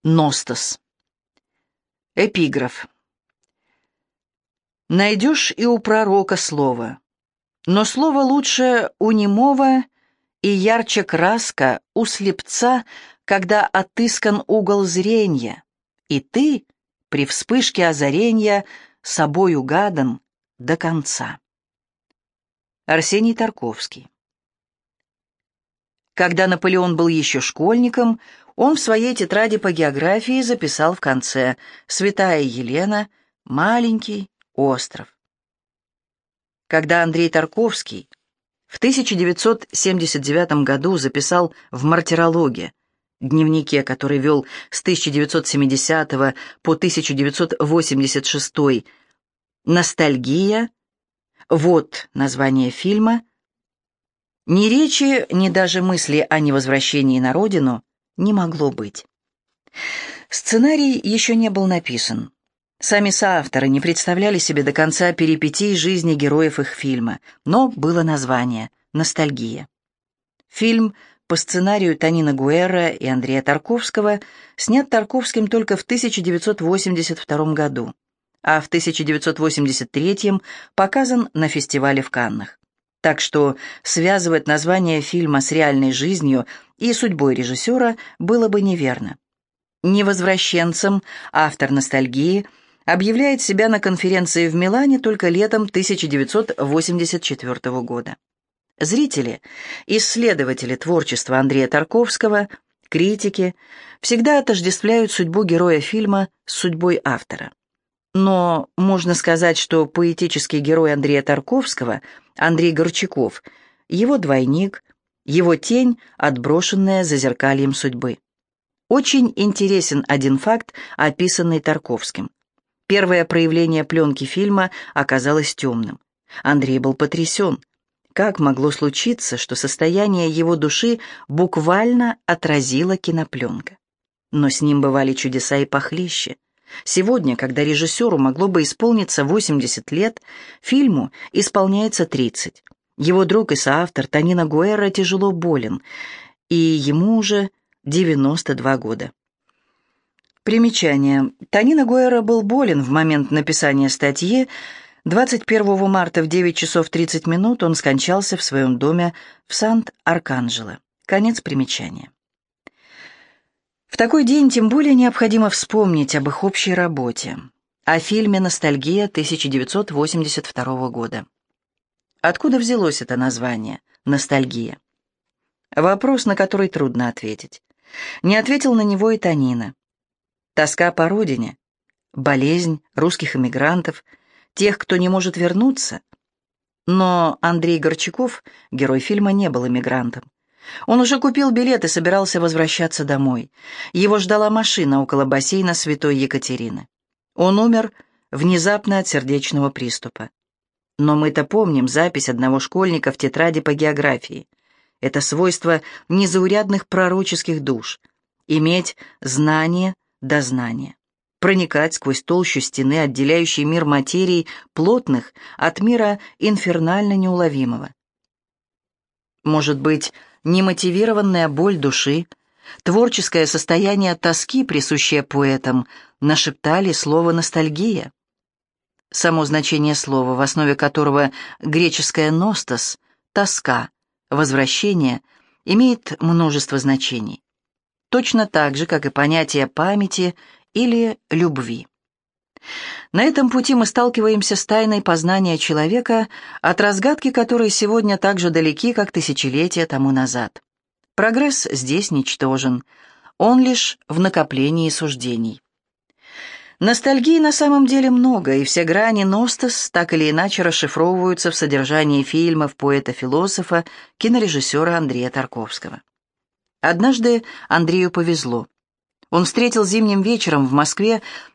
Ностос. Эпиграф. Найдешь и у пророка слово, но слово лучше у немого, и ярче краска у слепца, когда отыскан угол зрения, и ты, при вспышке озаренья, собой угадан до конца. Арсений Тарковский. Когда Наполеон был еще школьником, он в своей тетради по географии записал в конце «Святая Елена, маленький остров». Когда Андрей Тарковский в 1979 году записал в «Мартирологе», дневнике, который вел с 1970 по 1986, «Ностальгия», вот название фильма, ни речи, ни даже мысли о невозвращении на родину не могло быть. Сценарий еще не был написан. Сами соавторы не представляли себе до конца перипетий жизни героев их фильма, но было название «Ностальгия». Фильм по сценарию Тонино Гуэрра и Андрея Тарковского снят Тарковским только в 1982 году, а в 1983 показан на фестивале в Каннах. Так что связывать название фильма с реальной жизнью и судьбой режиссера было бы неверно. Невозвращенцем автор «Ностальгии» объявляет себя на конференции в Милане только летом 1984 года. Зрители, исследователи творчества Андрея Тарковского, критики всегда отождествляют судьбу героя фильма с судьбой автора. Но можно сказать, что поэтический герой Андрея Тарковского, Андрей Горчаков, его двойник, его тень, отброшенная зазеркальем судьбы. Очень интересен один факт, описанный Тарковским. Первое проявление пленки фильма оказалось темным. Андрей был потрясен. Как могло случиться, что состояние его души буквально отразила кинопленка? Но с ним бывали чудеса и похлеще. Сегодня, когда режиссеру могло бы исполниться 80 лет, фильму исполняется 30. Его друг и соавтор Тонино Гуэрра тяжело болен, и ему уже 92 года. Примечание. Тонино Гуэрра был болен в момент написания статьи. 21 марта в 9 часов 30 минут он скончался в своем доме в Сант-Арканджело. Конец примечания. В такой день тем более необходимо вспомнить об их общей работе, о фильме «Ностальгия» 1982 года. Откуда взялось это название «Ностальгия»? Вопрос, на который трудно ответить. Не ответил на него и Тонино. Тоска по родине, болезнь русских эмигрантов, тех, кто не может вернуться. Но Андрей Горчаков, герой фильма, не был эмигрантом. Он уже купил билет и собирался возвращаться домой. Его ждала машина около бассейна Святой Екатерины. Он умер внезапно от сердечного приступа. Но мы-то помним запись одного школьника в тетради по географии. Это свойство незаурядных пророческих душ — иметь знание до знания, проникать сквозь толщу стены, отделяющей мир материй плотных от мира инфернально неуловимого. Может быть, немотивированная боль души, творческое состояние тоски, присущее поэтам, нашептали слово «ностальгия». Само значение слова, в основе которого греческое «ностос» — тоска, возвращение, имеет множество значений. Точно так же, как и понятие памяти или любви. На этом пути мы сталкиваемся с тайной познания человека, от разгадки которой сегодня так же далеки, как тысячелетия тому назад. Прогресс здесь ничтожен, он лишь в накоплении суждений. Ностальгии на самом деле много, и все грани «Ностос» так или иначе расшифровываются в содержании фильмов поэта-философа, кинорежиссера Андрея Тарковского. Однажды Андрею повезло. Он встретил зимним вечером в Москве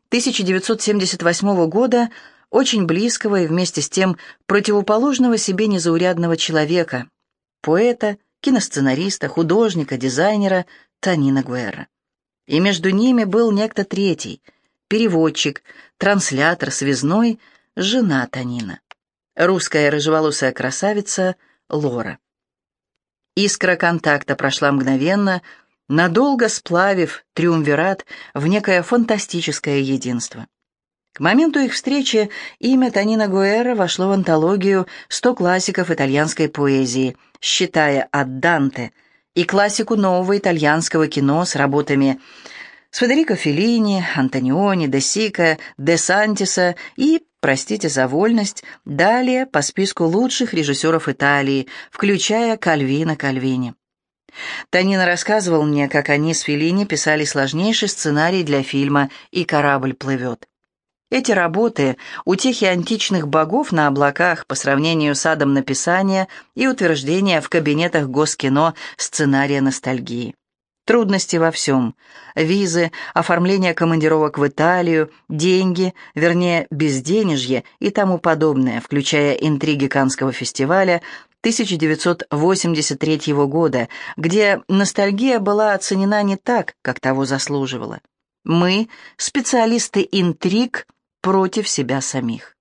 1978 года очень близкого и вместе с тем противоположного себе незаурядного человека, поэта, киносценариста, художника, дизайнера Тонино Гуэрра. И между ними был некто третий, переводчик, транслятор, связной, жена Тонино, русская рыжеволосая красавица Лора. Искра контакта прошла мгновенно, надолго сплавив триумвират в некое фантастическое единство. К моменту их встречи имя Тонино Гуэрра вошло в антологию «100 классиков итальянской поэзии», считая от Данте, и классику нового итальянского кино с работами с Федерико Феллини, Антониони, де Сика, де Сантиса и, простите за вольность, далее по списку лучших режиссеров Италии, включая Кальвино Кальвини. Тонино рассказывал мне, как они с Феллини писали сложнейший сценарий для фильма «И корабль плывет». Эти работы — утехи античных богов на облаках по сравнению с адом написания и утверждения в кабинетах Госкино сценария ностальгии. Трудности во всем — визы, оформление командировок в Италию, деньги, вернее, безденежье и тому подобное, включая интриги Каннского фестиваля 1983 года, где ностальгия была оценена не так, как того заслуживала. Мы — специалисты интриг против себя самих.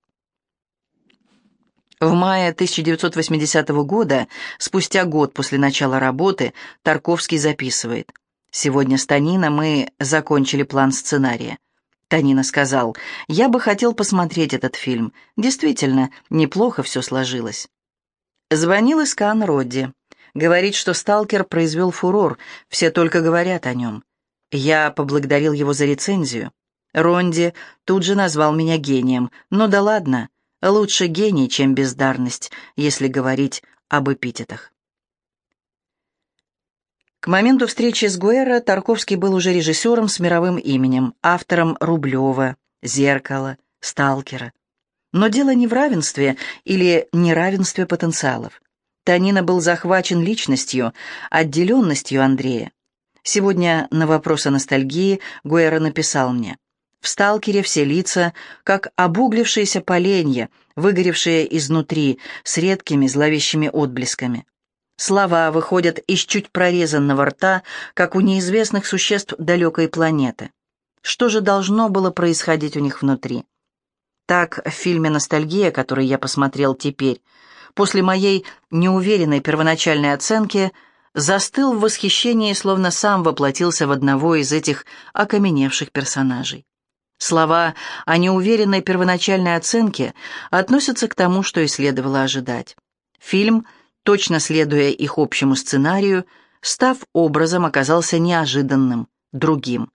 В мае 1980 года, спустя год после начала работы, Тарковский записывает: «Сегодня с Тонино мы закончили план сценария». Тонино сказал: «Я бы хотел посмотреть этот фильм. Действительно, неплохо все сложилось». Звонил из Канн Родди. Говорит, что «Сталкер» произвел фурор, все только говорят о нем. Я поблагодарил его за рецензию. Ронди тут же назвал меня гением. Ну да ладно, лучше гений, чем бездарность, если говорить об эпитетах. К моменту встречи с Гуэрра Тарковский был уже режиссером с мировым именем, автором «Рублева», «Зеркала», «Сталкера». Но дело не в равенстве или неравенстве потенциалов. Тонино был захвачен личностью, отделенностью Андрея. Сегодня на вопрос о ностальгии Гуэрра написал мне: «В «Сталкере» все лица, как обуглившиеся поленья, выгоревшие изнутри, с редкими зловещими отблесками. Слова выходят из чуть прорезанного рта, как у неизвестных существ далекой планеты. Что же должно было происходить у них внутри?» Так, в фильме «Ностальгия», который я посмотрел теперь, после моей неуверенной первоначальной оценки, застыл в восхищении, словно сам воплотился в одного из этих окаменевших персонажей. Слова о неуверенной первоначальной оценке относятся к тому, что и следовало ожидать. Фильм, точно следуя их общему сценарию, став образом, оказался неожиданным, другим.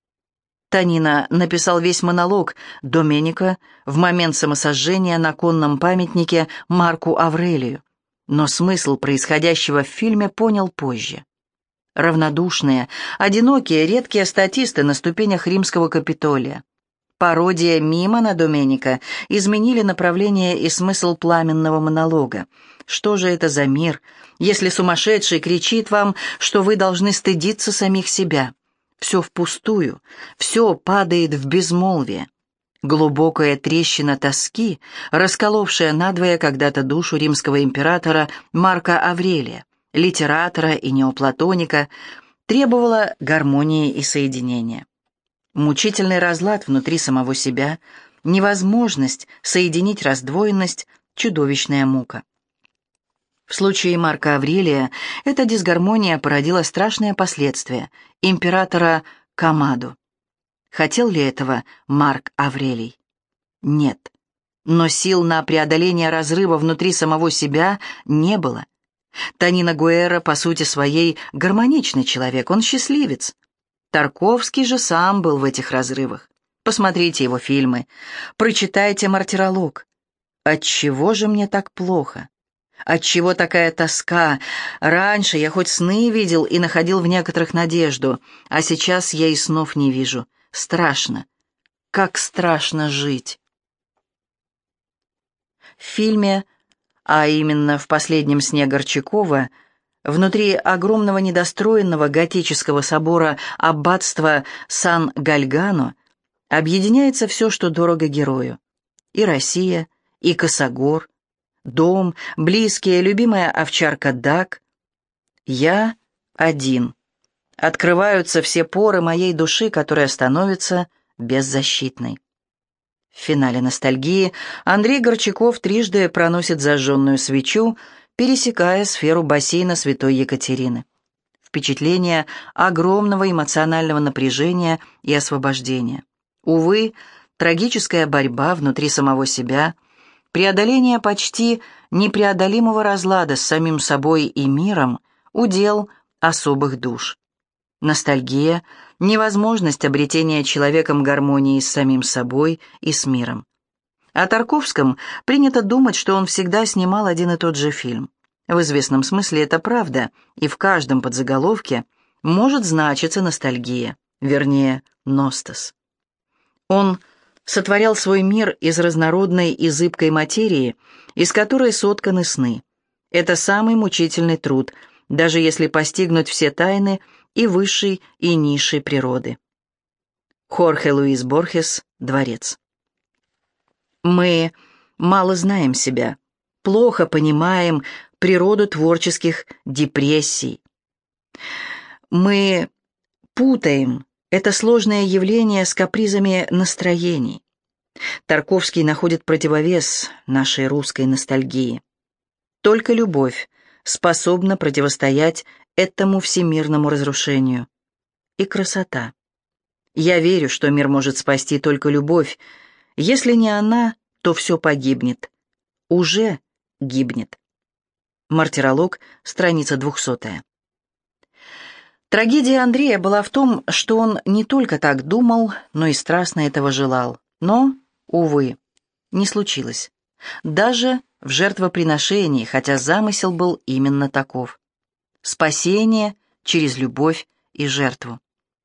Тонино написал весь монолог Доменико в момент самосожжения на конном памятнике Марку Аврелию, но смысл происходящего в фильме понял позже. Равнодушные, одинокие, редкие статисты на ступенях римского Капитолия. Пародия мимо на Доменико изменили направление и смысл пламенного монолога. Что же это за мир, если сумасшедший кричит вам, что вы должны стыдиться самих себя? Все впустую, все падает в безмолвие. Глубокая трещина тоски, расколовшая надвое когда-то душу римского императора Марка Аврелия, литератора и неоплатоника, требовала гармонии и соединения. Мучительный разлад внутри самого себя, невозможность соединить раздвоенность, чудовищная мука. В случае Марка Аврелия эта дисгармония породила страшные последствия – императора Комаду. Хотел ли этого Марк Аврелий? Нет. Но сил на преодоление разрыва внутри самого себя не было. Тонино Гуэрра, по сути своей, гармоничный человек, он счастливец. Тарковский же сам был в этих разрывах. Посмотрите его фильмы, прочитайте «Мартиролог». Отчего же мне так плохо? Отчего такая тоска? Раньше я хоть сны видел и находил в некоторых надежду, а сейчас я и снов не вижу. Страшно. Как страшно жить. В фильме, а именно в «Последнем сне» Горчакова, внутри огромного недостроенного готического собора аббатства Сан-Гальгано объединяется все, что дорого герою. И Россия, и Косогор, дом, близкие, любимая овчарка Дак. Я один. Открываются все поры моей души, которая становится беззащитной. В финале «Ностальгии» Андрей Горчаков трижды проносит зажженную свечу, пересекая сферу бассейна Святой Екатерины. В впечатление огромного эмоционального напряжения и освобождения. Увы, трагическая борьба внутри самого себя, преодоление почти непреодолимого разлада с самим собой и миром – удел особых душ. Ностальгия – невозможность обретения человеком гармонии с самим собой и с миром. О Тарковском принято думать, что он всегда снимал один и тот же фильм. В известном смысле это правда, и в каждом подзаголовке может значиться ностальгия, вернее, ностос. Он сотворял свой мир из разнородной и зыбкой материи, из которой сотканы сны. Это самый мучительный труд, даже если постигнуть все тайны и высшей, и низшей природы. Хорхе Луис Борхес, «Дворец». Мы мало знаем себя, плохо понимаем природу творческих депрессий. Мы путаем это сложное явление с капризами настроений. Тарковский находит противовес нашей русской ностальгии. Только любовь способна противостоять этому всемирному разрушению. И красота. Я верю, что мир может спасти только любовь. Если не она, то все погибнет. Уже гибнет. Мартиролог, страница 200. Трагедия Андрея была в том, что он не только так думал, но и страстно этого желал. Но, увы, не случилось. Даже в жертвоприношении, хотя замысел был именно таков. Спасение через любовь и жертву.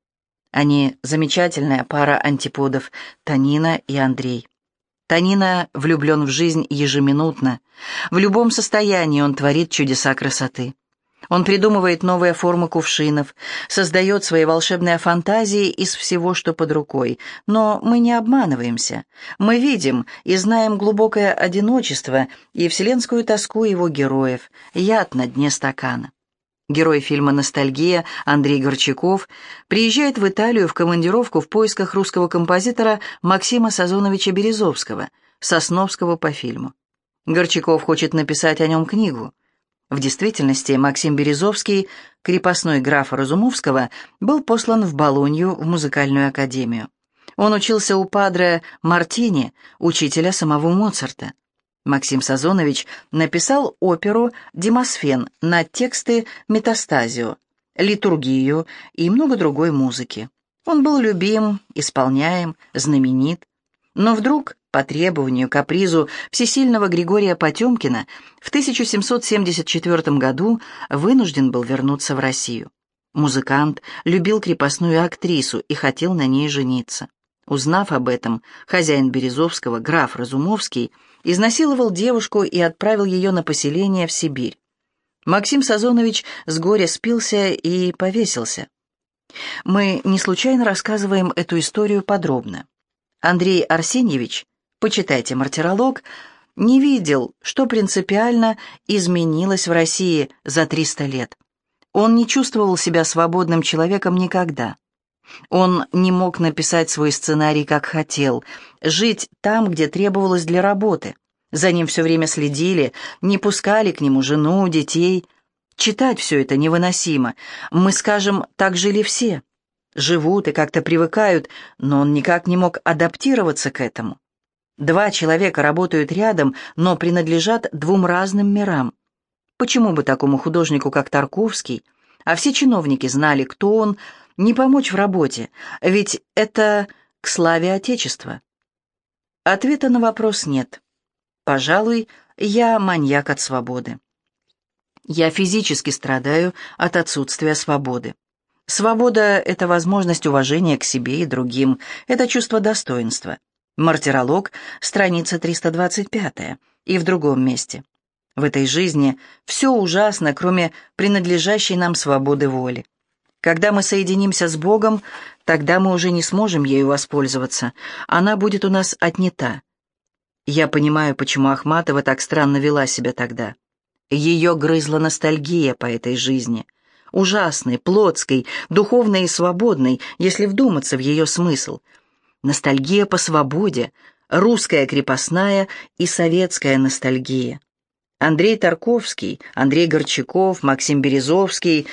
Они замечательная пара антиподов, Танина и Андрей. Танина влюблен в жизнь ежеминутно. В любом состоянии он творит чудеса красоты. Он придумывает новые формы кувшинов, создает свои волшебные фантазии из всего, что под рукой. Но мы не обманываемся. Мы видим и знаем глубокое одиночество и вселенскую тоску его героев, яд на дне стакана. Герой фильма «Ностальгия» Андрей Горчаков приезжает в Италию в командировку в поисках русского композитора Максима Сазоновича Березовского, Сосновского по фильму. Горчаков хочет написать о нем книгу. В действительности Максим Березовский, крепостной графа Разумовского, был послан в Болонью в музыкальную академию. Он учился у падре Мартини, учителя самого Моцарта. Максим Сазонович написал оперу «Демосфен» на тексты «Метастазио», «Литургию» и много другой музыки. Он был любим, исполняем, знаменит. Но вдруг, по требованию, капризу всесильного Григория Потемкина, в 1774 году вынужден был вернуться в Россию. Музыкант любил крепостную актрису и хотел на ней жениться. Узнав об этом, хозяин Березовского, граф Разумовский, изнасиловал девушку и отправил ее на поселение в Сибирь. Максим Сазонович с горя спился и повесился. Мы не случайно рассказываем эту историю подробно. Андрей Арсеньевич, почитайте «Мартиролог», не видел, что принципиально изменилось в России за 300 лет. Он не чувствовал себя свободным человеком никогда. Он не мог написать свой сценарий, как хотел, жить там, где требовалось для работы. За ним все время следили, не пускали к нему жену, детей. Читать все это невыносимо. Мы, скажем, так жили все. Живут и как-то привыкают, но он никак не мог адаптироваться к этому. Два человека работают рядом, но принадлежат двум разным мирам. Почему бы такому художнику, как Тарковский, а все чиновники знали, кто он, не помочь в работе, ведь это к славе Отечества? Ответа на вопрос нет. Пожалуй, я маньяк от свободы. Я физически страдаю от отсутствия свободы. Свобода — это возможность уважения к себе и другим, это чувство достоинства. Мартиролог, страница 325, и в другом месте. В этой жизни все ужасно, кроме принадлежащей нам свободы воли. Когда мы соединимся с Богом, тогда мы уже не сможем ею воспользоваться, она будет у нас отнята. Я понимаю, почему Ахматова так странно вела себя тогда. Ее грызла ностальгия по этой жизни. Ужасной, плотской, духовной и свободной, если вдуматься в ее смысл. Ностальгия по свободе, русская крепостная и советская ностальгия. Андрей Тарковский, Андрей Горчаков, Максим Березовский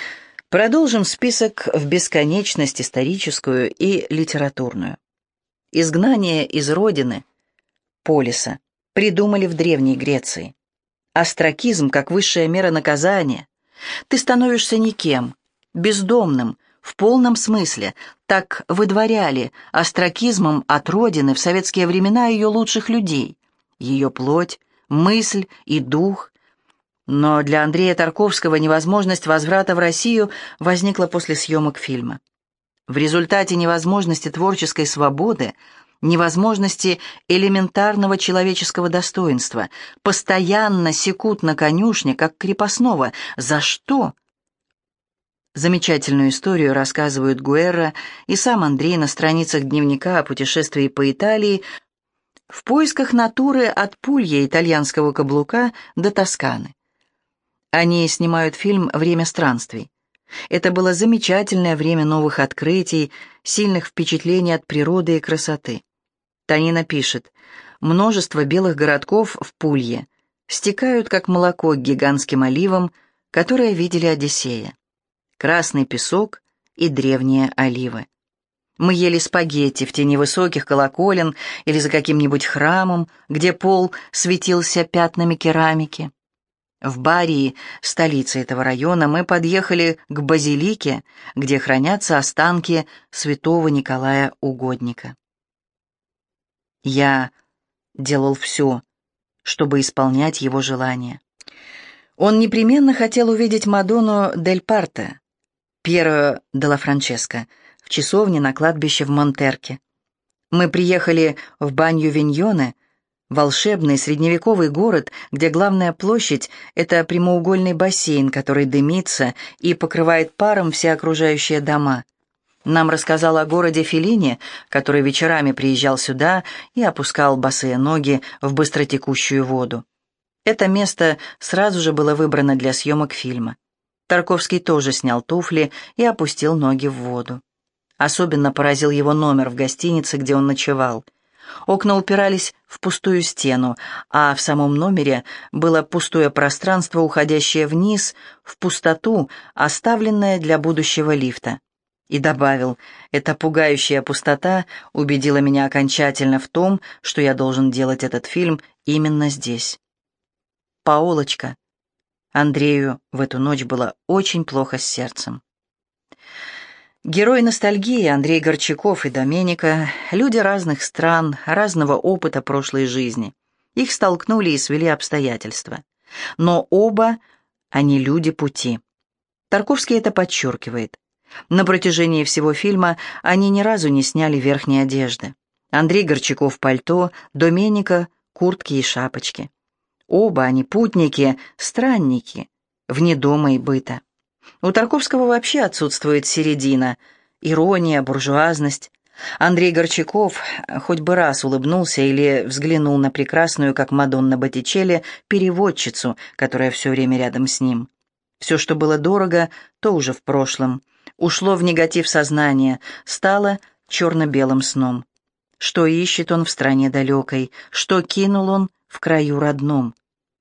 Продолжим список в бесконечность историческую и литературную. Изгнание из родины, полиса, придумали в Древней Греции. Остракизм как высшая мера наказания. Ты становишься никем, бездомным, в полном смысле. Так выдворяли остракизмом от родины в советские времена ее лучших людей, ее плоть, мысль и дух. Но для Андрея Тарковского невозможность возврата в Россию возникла после съемок фильма. В результате невозможности творческой свободы, невозможности элементарного человеческого достоинства, постоянно секут на конюшне, как крепостного. За что? Замечательную историю рассказывают Гуэрра и сам Андрей на страницах дневника о путешествии по Италии в поисках натуры от Пулья итальянского каблука до Тосканы. Они снимают фильм «Время странствий». Это было замечательное время новых открытий, сильных впечатлений от природы и красоты. Танина пишет: «Множество белых городков в Пулье стекают, как молоко, к гигантским оливам, которые видели Одиссея. Красный песок и древние оливы. Мы ели спагетти в тени высоких колоколен или за каким-нибудь храмом, где пол светился пятнами керамики. В Барии, столице этого района, мы подъехали к базилике, где хранятся останки святого Николая Угодника. Я делал все, чтобы исполнять его желания. Он непременно хотел увидеть Мадонну дель Парте, Пьеро делла Франческо, в часовне на кладбище в Монтерке. Мы приехали в Банью-Виньоне, волшебный средневековый город, где главная площадь — это прямоугольный бассейн, который дымится и покрывает паром все окружающие дома. Нам рассказал о городе Феллини, который вечерами приезжал сюда и опускал босые ноги в быстротекущую воду. Это место сразу же было выбрано для съемок фильма. Тарковский тоже снял туфли и опустил ноги в воду. Особенно поразил его номер в гостинице, где он ночевал. Окна упирались в пустую стену, а в самом номере было пустое пространство, уходящее вниз, в пустоту, оставленное для будущего лифта. И добавил: «Эта пугающая пустота убедила меня окончательно в том, что я должен делать этот фильм именно здесь». Паолочка. Андрею в эту ночь было очень плохо с сердцем. Герой ностальгии Андрей Горчаков и Доменика — люди разных стран, разного опыта прошлой жизни. Их столкнули и свели обстоятельства. Но оба они люди пути. Тарковский это подчеркивает. На протяжении всего фильма они ни разу не сняли верхней одежды. Андрей Горчаков — пальто, Доменика — куртки и шапочки. Оба они путники, странники, вне дома и быта. У Тарковского вообще отсутствует середина, ирония, буржуазность. Андрей Горчаков хоть бы раз улыбнулся или взглянул на прекрасную, как Мадонна Боттичелли, переводчицу, которая все время рядом с ним. Все, что было дорого, то уже в прошлом. Ушло в негатив сознания, стало черно-белым сном. Что ищет он в стране далекой, что кинул он в краю родном.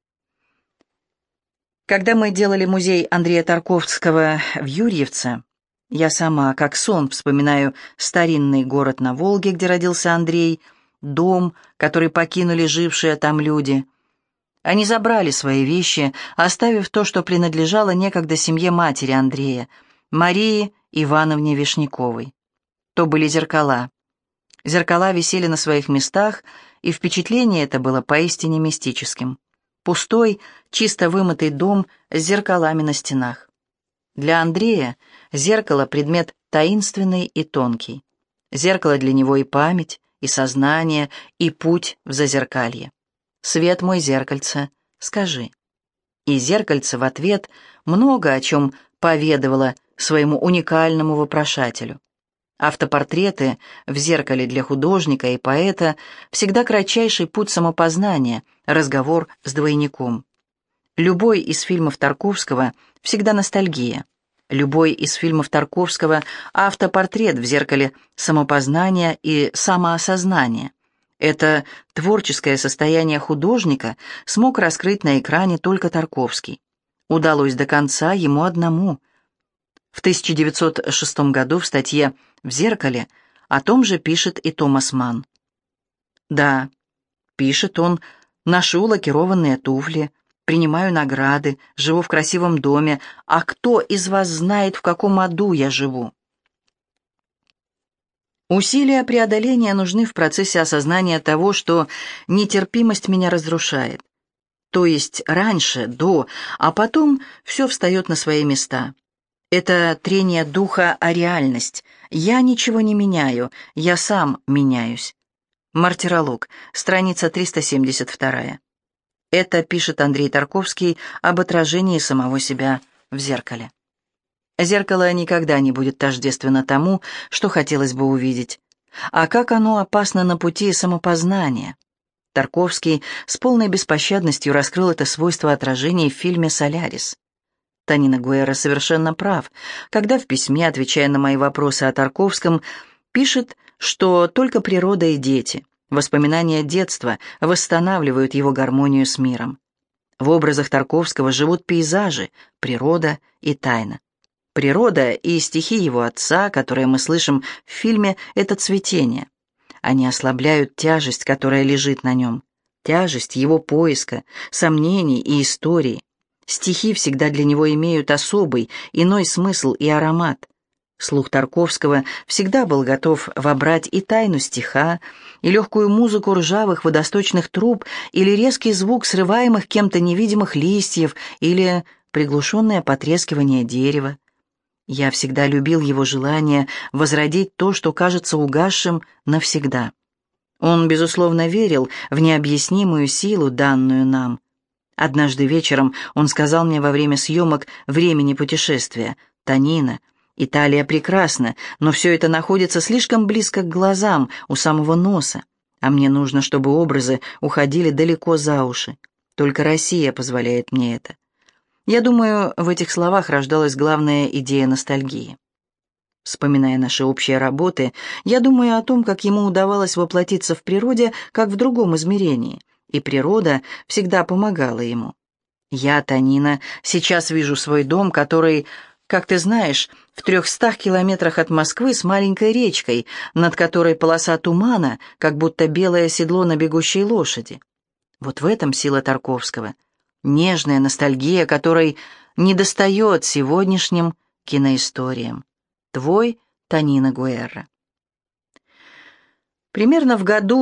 Когда мы делали музей Андрея Тарковского в Юрьевце, я сама, как сон, вспоминаю старинный город на Волге, где родился Андрей, дом, который покинули жившие там люди. Они забрали свои вещи, оставив то, что принадлежало некогда семье матери Андрея, Марии Ивановне Вишняковой. То были зеркала. Зеркала висели на своих местах, и впечатление это было поистине мистическим. Пустой, чисто вымытый дом с зеркалами на стенах. Для Андрея зеркало — предмет таинственный и тонкий. Зеркало для него и память, и сознание, и путь в зазеркалье. «Свет мой, зеркальце, скажи». И зеркальце в ответ много о чем поведывало своему уникальному вопрошателю. Автопортреты в зеркале для художника и поэта всегда кратчайший путь самопознания, разговор с двойником. Любой из фильмов Тарковского всегда ностальгия. Любой из фильмов Тарковского — автопортрет в зеркале самопознания и самоосознания. Это творческое состояние художника смог раскрыть на экране только Тарковский. Удалось до конца ему одному. В 1906 году в статье «В зеркале» о том же пишет и Томас Манн. Да, пишет он, ношу лакированные туфли, принимаю награды, живу в красивом доме, а кто из вас знает, в каком аду я живу? Усилия преодоления нужны в процессе осознания того, что нетерпимость меня разрушает. То есть раньше, до, а потом все встает на свои места. Это трение духа о реальность. Я ничего не меняю, я сам меняюсь. Мартиролог, страница 372. Это пишет Андрей Тарковский об отражении самого себя в зеркале. Зеркало никогда не будет тождественно тому, что хотелось бы увидеть. А как оно опасно на пути самопознания. Тарковский с полной беспощадностью раскрыл это свойство отражения в фильме «Солярис». Танина Гуэрра совершенно прав, когда в письме, отвечая на мои вопросы о Тарковском, пишет, что только природа и дети, воспоминания детства восстанавливают его гармонию с миром. В образах Тарковского живут пейзажи, природа и тайна. Природа и стихи его отца, которые мы слышим в фильме, это цветение. Они ослабляют тяжесть, которая лежит на нем, тяжесть его поиска, сомнений и истории. Стихи всегда для него имеют особый, иной смысл и аромат. Слух Тарковского всегда был готов вобрать и тайну стиха, и легкую музыку ржавых водосточных труб, или резкий звук срываемых кем-то невидимых листьев, или приглушенное потрескивание дерева. Я всегда любил его желание возродить то, что кажется угасшим навсегда. Он, безусловно, верил в необъяснимую силу, данную нам. Однажды вечером он сказал мне во время съемок «Времени путешествия»: «Танина, Италия прекрасна, но все это находится слишком близко к глазам, у самого носа, а мне нужно, чтобы образы уходили далеко за уши. Только Россия позволяет мне это». Я думаю, в этих словах рождалась главная идея ностальгии. Вспоминая наши общие работы, я думаю о том, как ему удавалось воплотиться в природе, как в другом измерении, и природа всегда помогала ему. Я, Танина, сейчас вижу свой дом, который, как ты знаешь, в 300 километрах от Москвы с маленькой речкой, над которой полоса тумана, как будто белое седло на бегущей лошади. Вот в этом сила Тарковского. Нежная ностальгия, которой недостает сегодняшним киноисториям. Твой Танина Гуэрра. Примерно в году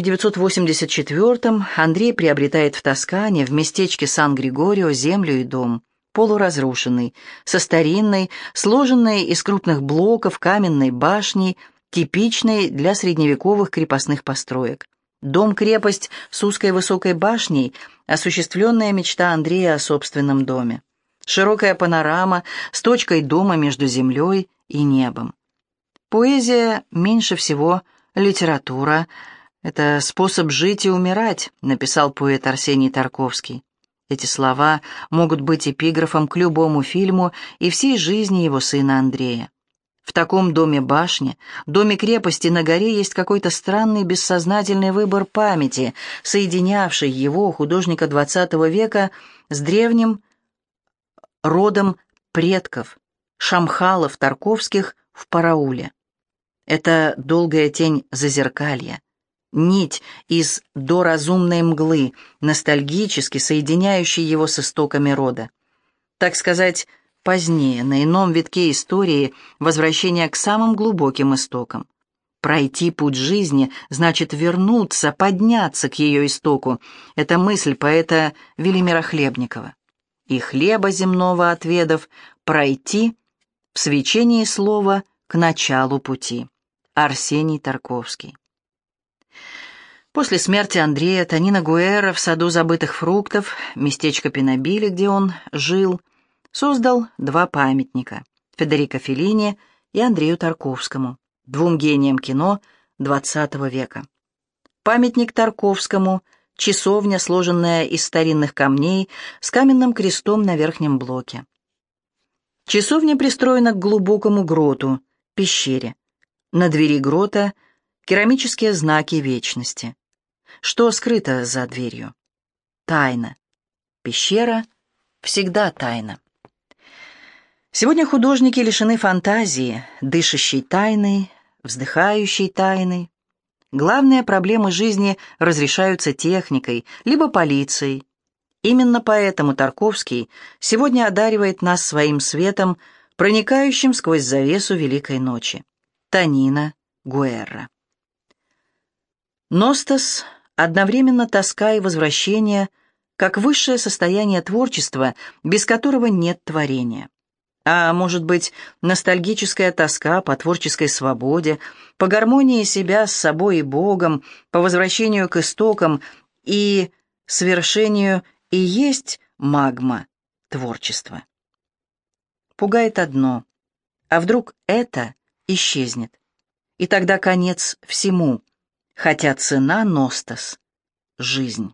1984 Андрей приобретает в Тоскане, в местечке Сан-Григорио, землю и дом, полуразрушенный, со старинной, сложенной из крупных блоков каменной башней, типичной для средневековых крепостных построек. Дом-крепость с узкой высокой башней – осуществленная мечта Андрея о собственном доме. Широкая панорама с точкой дома между землей и небом. Поэзия меньше всего литература – это способ жить и умирать, написал поэт Арсений Тарковский. Эти слова могут быть эпиграфом к любому фильму и всей жизни его сына Андрея. В таком доме-башне, доме-крепости на горе есть какой-то странный бессознательный выбор памяти, соединявший его, художника XX века, с древним родом предков, Шамхалов, Тарковских в Парауле. Это долгая тень зазеркалья, нить из доразумной мглы, ностальгически соединяющей его с истоками рода. Так сказать, позднее, на ином витке истории, возвращение к самым глубоким истокам. Пройти путь жизни значит вернуться, подняться к ее истоку. Это мысль поэта Велимира Хлебникова. И хлеба земного отведав, пройти в свечении слова к началу пути. Арсений Тарковский. После смерти Андрея Танина Гуэрра в саду забытых фруктов, местечко Пинобили, где он жил, создал два памятника – Федерико Феллини и Андрею Тарковскому, двум гениям кино XX века. Памятник Тарковскому – часовня, сложенная из старинных камней, с каменным крестом на верхнем блоке. Часовня пристроена к глубокому гроту, пещере. На двери грота – керамические знаки вечности. Что скрыто за дверью? Тайна. Пещера всегда тайна. Сегодня художники лишены фантазии, дышащей тайной, вздыхающей тайной. Главные проблемы жизни разрешаются техникой, либо полицией. Именно поэтому Тарковский сегодня одаривает нас своим светом, проникающим сквозь завесу Великой ночи. Тонина Гуэрра. Ностос — одновременно тоска и возвращение, как высшее состояние творчества, без которого нет творения. А может быть, ностальгическая тоска по творческой свободе, по гармонии себя с собой и Богом, по возвращению к истокам и свершению и есть магма творчества. Пугает одно, а вдруг это исчезнет, и тогда конец всему, хотя цена Ностос — жизнь.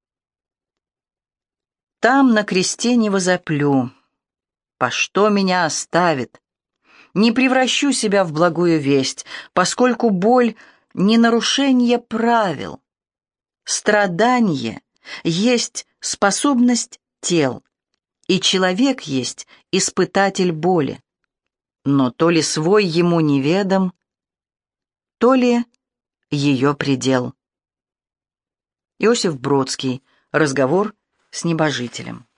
Там на кресте не возоплю, по что меня оставит? Не превращу себя в благую весть, поскольку боль — не нарушение правил. Страдание есть способность тел, и человек есть испытатель боли. Но то ли свой ему неведом, то ли ее предел. Иосиф Бродский. Разговор с небожителем.